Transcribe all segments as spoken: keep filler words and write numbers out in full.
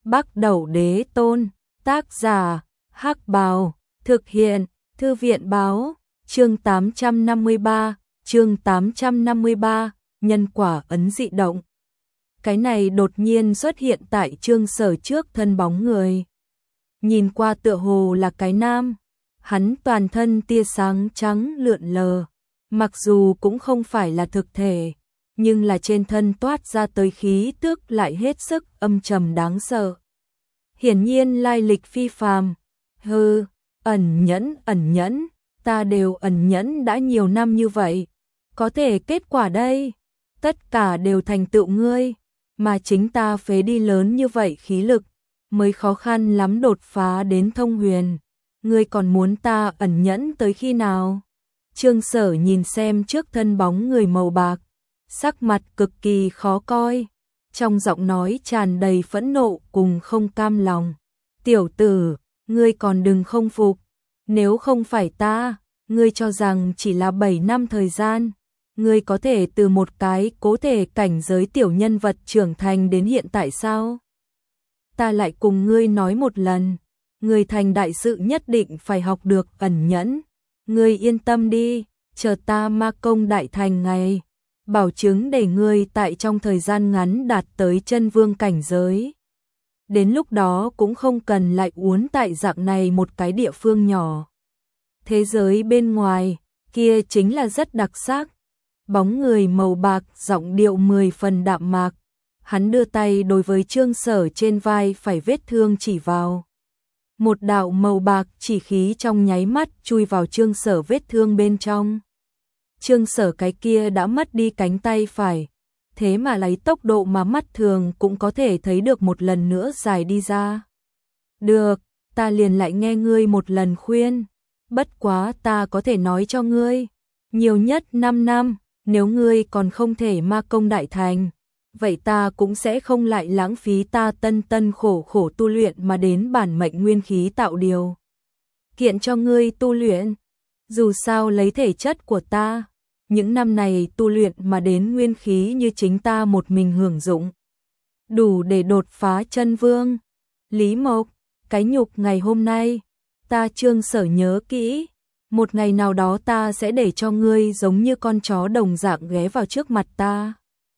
Bắc Đẩu Đế Tôn, tác giả, Hắc Bào, thực hiện, Thư viện báo, chương tám trăm năm mươi ba, chương tám trăm năm mươi ba, nhân quả ấn dị động. Cái này đột nhiên xuất hiện tại Trương Sở trước thân bóng người. Nhìn qua tựa hồ là cái nam, hắn toàn thân tia sáng trắng lượn lờ, mặc dù cũng không phải là thực thể, nhưng là trên thân toát ra tới khí tức lại hết sức âm trầm đáng sợ. Hiển nhiên lai lịch phi phàm. Hừ, ẩn nhẫn, ẩn nhẫn, ta đều ẩn nhẫn đã nhiều năm như vậy, có thể kết quả đây, tất cả đều thành tựu ngươi, mà chính ta phế đi lớn như vậy khí lực, mới khó khăn lắm đột phá đến thông huyền, ngươi còn muốn ta ẩn nhẫn tới khi nào? Trương Sở nhìn xem trước thân bóng người màu bạc, sắc mặt cực kỳ khó coi, trong giọng nói tràn đầy phẫn nộ cùng không cam lòng. Tiểu tử, ngươi còn đừng không phục, nếu không phải ta, ngươi cho rằng chỉ là bảy năm thời gian, ngươi có thể từ một cái cố thể cảnh giới tiểu nhân vật trưởng thành đến hiện tại sao? Ta lại cùng ngươi nói một lần, ngươi thành đại sự nhất định phải học được ẩn nhẫn, ngươi yên tâm đi, chờ ta ma công đại thành ngày, bảo chứng để ngươi tại trong thời gian ngắn đạt tới chân vương cảnh giới. Đến lúc đó cũng không cần lại uốn tại dạng này một cái địa phương nhỏ. Thế giới bên ngoài, kia chính là rất đặc sắc. Bóng người màu bạc, giọng điệu mười phần đạm mạc. Hắn đưa tay đối với Trương Sở trên vai phải vết thương chỉ vào. Một đạo màu bạc chỉ khí trong nháy mắt chui vào Trương Sở vết thương bên trong. Trương Sở cái kia đã mất đi cánh tay phải, thế mà lấy tốc độ mà mắt thường cũng có thể thấy được một lần nữa dài đi ra. Được, ta liền lại nghe ngươi một lần khuyên, bất quá ta có thể nói cho ngươi, nhiều nhất năm năm, nếu ngươi còn không thể ma công đại thành, vậy ta cũng sẽ không lại lãng phí ta tân tân khổ khổ tu luyện mà đến bản mệnh nguyên khí tạo điều kiện cho ngươi tu luyện. Dù sao lấy thể chất của ta, những năm này tu luyện mà đến nguyên khí như chính ta một mình hưởng dụng, đủ để đột phá chân vương. Lý Mộc, cái nhục ngày hôm nay, ta Trương Sở nhớ kỹ, một ngày nào đó ta sẽ để cho ngươi giống như con chó đồng dạng ghé vào trước mặt ta.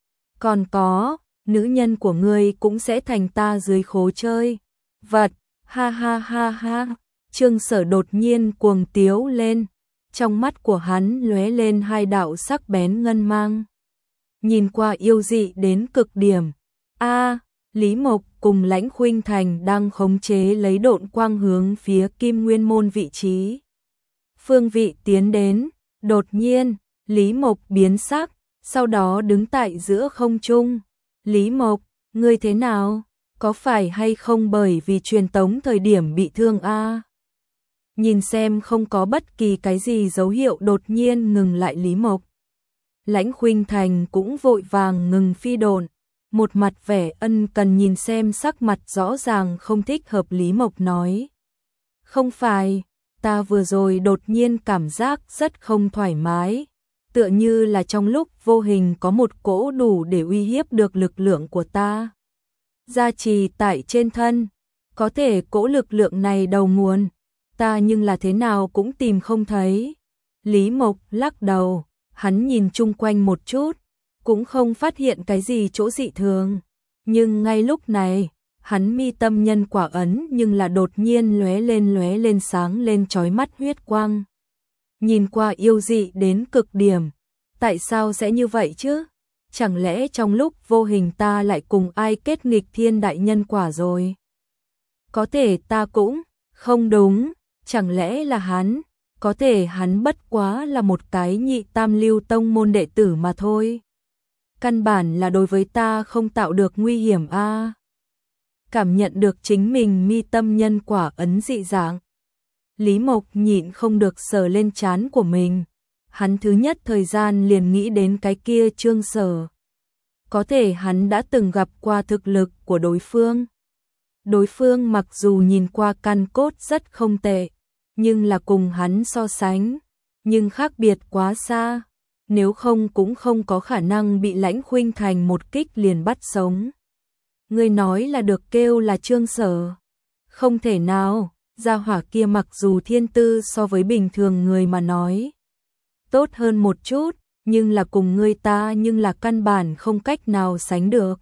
Còn có, nữ nhân của ngươi cũng sẽ thành ta dưới khố chơi. Vật, ha ha ha ha, Trương Sở đột nhiên cuồng tiếu lên. Trong mắt của hắn lóe lên hai đạo sắc bén ngân mang. Nhìn qua yêu dị đến cực điểm. A, Lý Mộc cùng Lãnh Khuynh Thành đang khống chế lấy độn quang hướng phía Kim Nguyên Môn vị trí. Phương vị tiến đến, đột nhiên, Lý Mộc biến sắc, sau đó đứng tại giữa không trung. Lý Mộc, ngươi thế nào? Có phải hay không bởi vì truyền tống thời điểm bị thương a? Nhìn xem không có bất kỳ cái gì dấu hiệu đột nhiên ngừng lại Lý Mộc. Lãnh Khuynh Thành cũng vội vàng ngừng phi độn, một mặt vẻ ân cần nhìn xem sắc mặt rõ ràng không thích hợp Lý Mộc nói. Không phải, ta vừa rồi đột nhiên cảm giác rất không thoải mái, tựa như là trong lúc vô hình có một cỗ đủ để uy hiếp được lực lượng của ta. Gia trì tại trên thân, có thể cỗ lực lượng này đầu nguồn, ta nhưng là thế nào cũng tìm không thấy. Lý Mộc lắc đầu, hắn nhìn chung quanh một chút, cũng không phát hiện cái gì chỗ dị thường. Nhưng ngay lúc này, hắn mi tâm nhân quả ấn nhưng là đột nhiên lóe lên lóe lên sáng lên chói mắt huyết quang. Nhìn qua yêu dị đến cực điểm. Tại sao sẽ như vậy chứ? Chẳng lẽ trong lúc vô hình ta lại cùng ai kết nghịch thiên đại nhân quả rồi? Có thể ta cũng, không đúng. Chẳng lẽ là hắn, có thể hắn bất quá là một cái nhị tam lưu tông môn đệ tử mà thôi. Căn bản là đối với ta không tạo được nguy hiểm a. À. Cảm nhận được chính mình mi tâm nhân quả ấn dị dạng. Lý Mộc nhịn không được sờ lên trán của mình. Hắn thứ nhất thời gian liền nghĩ đến cái kia Trương Sở. Có thể hắn đã từng gặp qua thực lực của đối phương. Đối phương mặc dù nhìn qua căn cốt rất không tệ, nhưng là cùng hắn so sánh, nhưng khác biệt quá xa, nếu không cũng không có khả năng bị Lãnh Khuynh Thành một kích liền bắt sống. Ngươi nói là được kêu là Trương Sở. Không thể nào, gia hỏa kia mặc dù thiên tư so với bình thường người mà nói tốt hơn một chút, nhưng là cùng ngươi ta nhưng là căn bản không cách nào sánh được.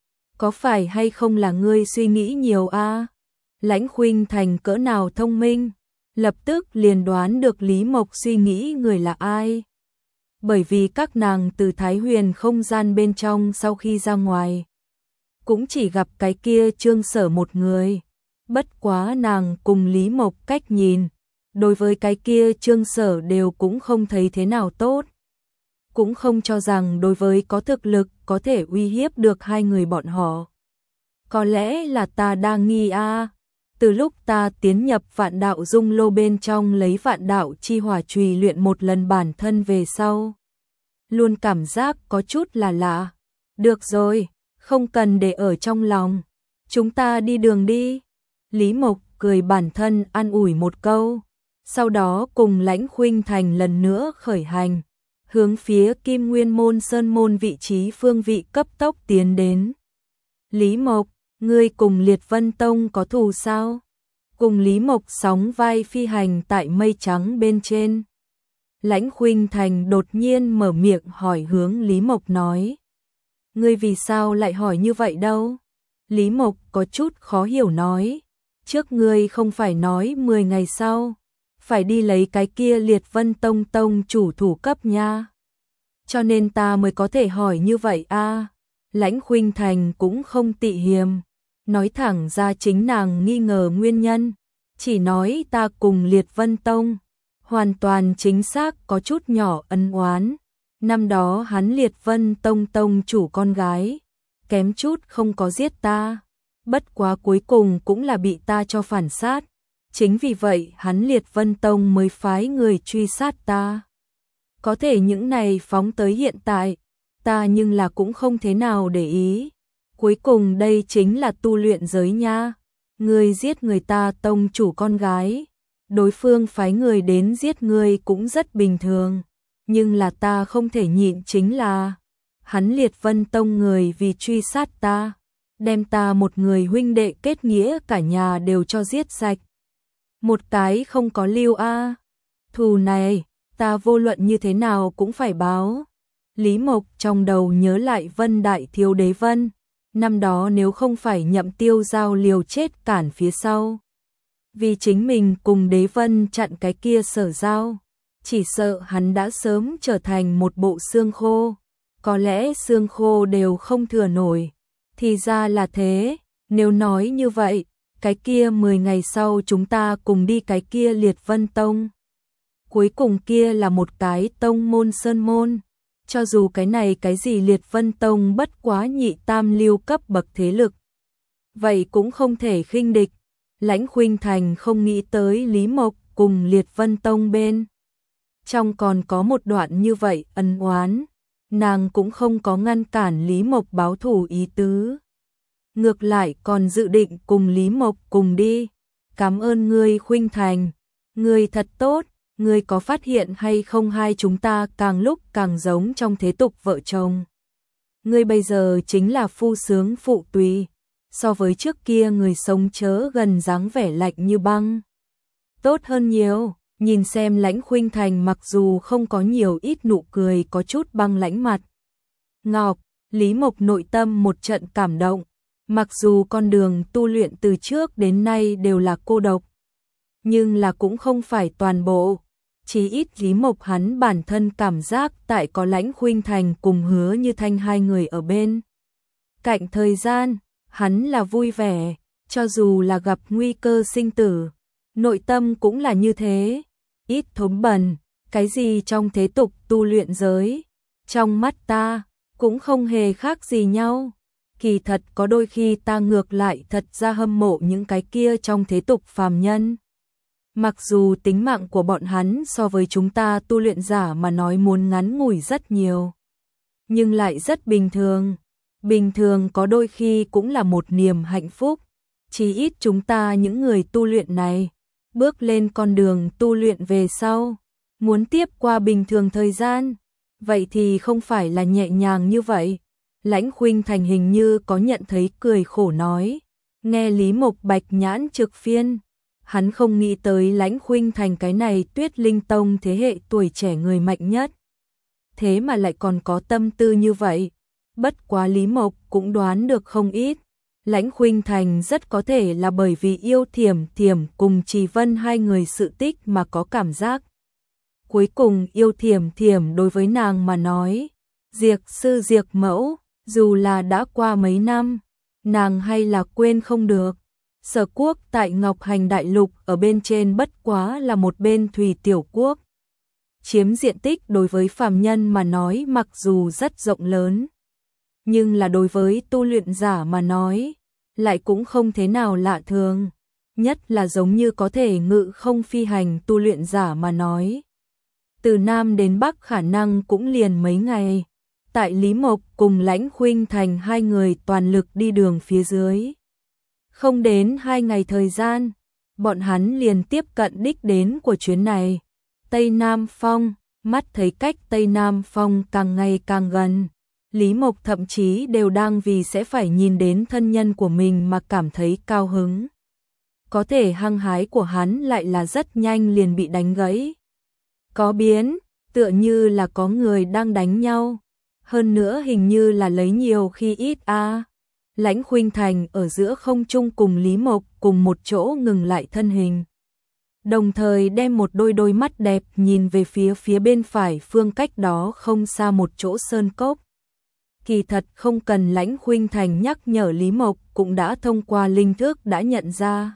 Có phải hay không là ngươi suy nghĩ nhiều a? À? Lãnh Khuynh Thành cỡ nào thông minh, lập tức liền đoán được Lý Mộc suy nghĩ người là ai. Bởi vì các nàng từ Thái Huyền không gian bên trong sau khi ra ngoài, cũng chỉ gặp cái kia Trương Sở một người. Bất quá nàng cùng Lý Mộc cách nhìn, đối với cái kia Trương Sở đều cũng không thấy thế nào tốt. Cũng không cho rằng đối với có thực lực có thể uy hiếp được hai người bọn họ. Có lẽ là ta đang nghi a. À. Từ lúc ta tiến nhập vạn đạo dung lô bên trong lấy vạn đạo chi hỏa chùy luyện một lần bản thân về sau, luôn cảm giác có chút là lạ. Được rồi, không cần để ở trong lòng. Chúng ta đi đường đi. Lý Mộc cười bản thân an ủi một câu, sau đó cùng Lãnh Khuynh Thành lần nữa khởi hành, hướng phía Kim Nguyên Môn Sơn Môn vị trí phương vị cấp tốc tiến đến. Lý Mộc, ngươi cùng Liệt Vân Tông có thù sao? Cùng Lý Mộc sóng vai phi hành tại mây trắng bên trên. Lãnh Khuynh Thành đột nhiên mở miệng hỏi hướng Lý Mộc nói. Ngươi vì sao lại hỏi như vậy đâu? Lý Mộc có chút khó hiểu nói. Trước ngươi không phải nói mười ngày sau phải đi lấy cái kia Liệt Vân Tông tông chủ thủ cấp nha. Cho nên ta mới có thể hỏi như vậy a. À. Lãnh Khuynh Thành cũng không tị hiềm, nói thẳng ra chính nàng nghi ngờ nguyên nhân, chỉ nói ta cùng Liệt Vân Tông hoàn toàn chính xác có chút nhỏ ân oán. Năm đó hắn Liệt Vân Tông tông chủ con gái, kém chút không có giết ta, bất quá cuối cùng cũng là bị ta cho phản sát. Chính vì vậy hắn Liệt Vân Tông mới phái người truy sát ta. Có thể những này phóng tới hiện tại, ta nhưng là cũng không thế nào để ý. Cuối cùng đây chính là tu luyện giới nha. Người giết người ta tông chủ con gái, đối phương phái người đến giết người cũng rất bình thường. Nhưng là ta không thể nhịn chính là hắn Liệt Vân Tông người vì truy sát ta, đem ta một người huynh đệ kết nghĩa cả nhà đều cho giết sạch. Một cái không có lưu a. À. Thù này, ta vô luận như thế nào cũng phải báo. Lý Mộc trong đầu nhớ lại Vân Đại Thiếu Đế Vân, năm đó nếu không phải Nhậm Tiêu Giao liều chết cản phía sau, vì chính mình cùng Đế Vân chặn cái kia Sở Giao, chỉ sợ hắn đã sớm trở thành một bộ xương khô, có lẽ xương khô đều không thừa nổi. Thì ra là thế, nếu nói như vậy, cái kia mười ngày sau chúng ta cùng đi cái kia Liệt Vân Tông. Cuối cùng kia là một cái tông môn sơn môn, cho dù cái này cái gì Liệt Vân Tông bất quá nhị tam lưu cấp bậc thế lực, vậy cũng không thể khinh địch. Lãnh Khuynh Thành không nghĩ tới Lý Mộc cùng Liệt Vân Tông bên trong còn có một đoạn như vậy ân oán, nàng cũng không có ngăn cản Lý Mộc báo thù ý tứ. Ngược lại còn dự định cùng Lý Mộc cùng đi. Cảm ơn ngươi Khuynh Thành, ngươi thật tốt. Ngươi có phát hiện hay không hai chúng ta càng lúc càng giống trong thế tục vợ chồng. Ngươi bây giờ chính là phu sướng phụ tùy, so với trước kia người sống chớ gần dáng vẻ lạnh như băng. Tốt hơn nhiều, nhìn xem Lãnh Khuynh Thành mặc dù không có nhiều ít nụ cười có chút băng lãnh mặt. Ngọc, Lý Mộc nội tâm một trận cảm động, mặc dù con đường tu luyện từ trước đến nay đều là cô độc, nhưng là cũng không phải toàn bộ. Chí ít Lý Mộc hắn bản thân cảm giác tại có Lãnh Khuynh Thành cùng Hứa Như Thanh hai người ở bên cạnh thời gian, hắn là vui vẻ, cho dù là gặp nguy cơ sinh tử, nội tâm cũng là như thế. Ít thốn bần, cái gì trong thế tục tu luyện giới, trong mắt ta cũng không hề khác gì nhau. Kỳ thật có đôi khi ta ngược lại thật ra hâm mộ những cái kia trong thế tục phàm nhân. Mặc dù tính mạng của bọn hắn so với chúng ta tu luyện giả mà nói muốn ngắn ngủi rất nhiều, nhưng lại rất bình thường. Bình thường có đôi khi cũng là một niềm hạnh phúc. Chỉ ít chúng ta những người tu luyện này, bước lên con đường tu luyện về sau, muốn tiếp qua bình thường thời gian, vậy thì không phải là nhẹ nhàng như vậy. Lãnh Khuynh Thành hình như có nhận thấy, cười khổ nói, nghe Lý Mộc bạch nhãn trực phiên. Hắn không nghĩ tới Lãnh Khuynh Thành cái này Tuyết Linh Tông thế hệ tuổi trẻ người mạnh nhất. Thế mà lại còn có tâm tư như vậy. Bất quá Lý Mộc cũng đoán được không ít. Lãnh Khuynh Thành rất có thể là bởi vì yêu Thiểm Thiểm cùng Trì Vân hai người sự tích mà có cảm giác. Cuối cùng yêu Thiểm Thiểm đối với nàng mà nói, Diệp sư Diệp mẫu, dù là đã qua mấy năm, nàng hay là quên không được. Sở quốc tại Ngọc Hành Đại Lục ở bên trên bất quá là một bên thủy tiểu quốc. Chiếm diện tích đối với phàm nhân mà nói mặc dù rất rộng lớn, nhưng là đối với tu luyện giả mà nói, lại cũng không thế nào lạ thường. Nhất là giống như có thể ngự không phi hành tu luyện giả mà nói. Từ Nam đến Bắc khả năng cũng liền mấy ngày. Tại Lý Mộc cùng Lãnh Khuynh Thành hai người toàn lực đi đường phía dưới. Không đến hai ngày thời gian, bọn hắn liền tiếp cận đích đến của chuyến này. Tây Nam Phong, mắt thấy cách Tây Nam Phong càng ngày càng gần. Lý Mộc thậm chí đều đang vì sẽ phải nhìn đến thân nhân của mình mà cảm thấy cao hứng. Có thể hăng hái của hắn lại là rất nhanh liền bị đánh gãy. Có biến, tựa như là có người đang đánh nhau. Hơn nữa hình như là lấy nhiều khi ít a. À. Lãnh Khuynh Thành ở giữa không trung cùng Lý Mộc cùng một chỗ ngừng lại thân hình. Đồng thời đem một đôi đôi mắt đẹp nhìn về phía phía bên phải phương cách đó không xa một chỗ sơn cốc. Kỳ thật không cần Lãnh Khuynh Thành nhắc nhở, Lý Mộc cũng đã thông qua linh thức đã nhận ra.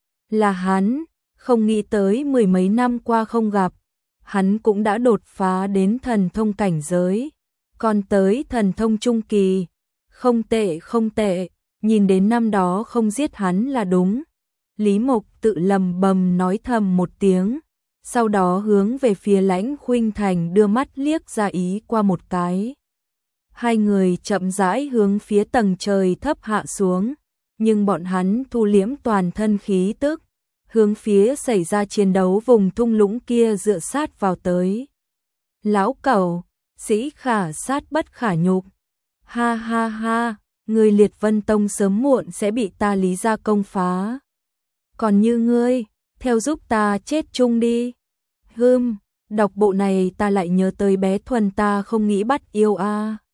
Là hắn, không nghĩ tới mười mấy năm qua không gặp, hắn cũng đã đột phá đến thần thông cảnh giới. Còn tới thần thông trung kỳ, không tệ không tệ, nhìn đến năm đó không giết hắn là đúng. Lý Mộc tự lầm bầm nói thầm một tiếng, sau đó hướng về phía Lãnh Khuynh Thành đưa mắt liếc ra ý qua một cái. Hai người chậm rãi hướng phía tầng trời thấp hạ xuống, nhưng bọn hắn thu liễm toàn thân khí tức, hướng phía xảy ra chiến đấu vùng thung lũng kia dựa sát vào tới. Lão cẩu, sĩ khả sát bất khả nhục. Ha ha ha, người Liệt Vân Tông sớm muộn sẽ bị ta Lý gia công phá. Còn như ngươi, theo giúp ta chết chung đi. Hừm, đọc bộ này ta lại nhớ tới bé Thuần ta không nghĩ bắt yêu a. À.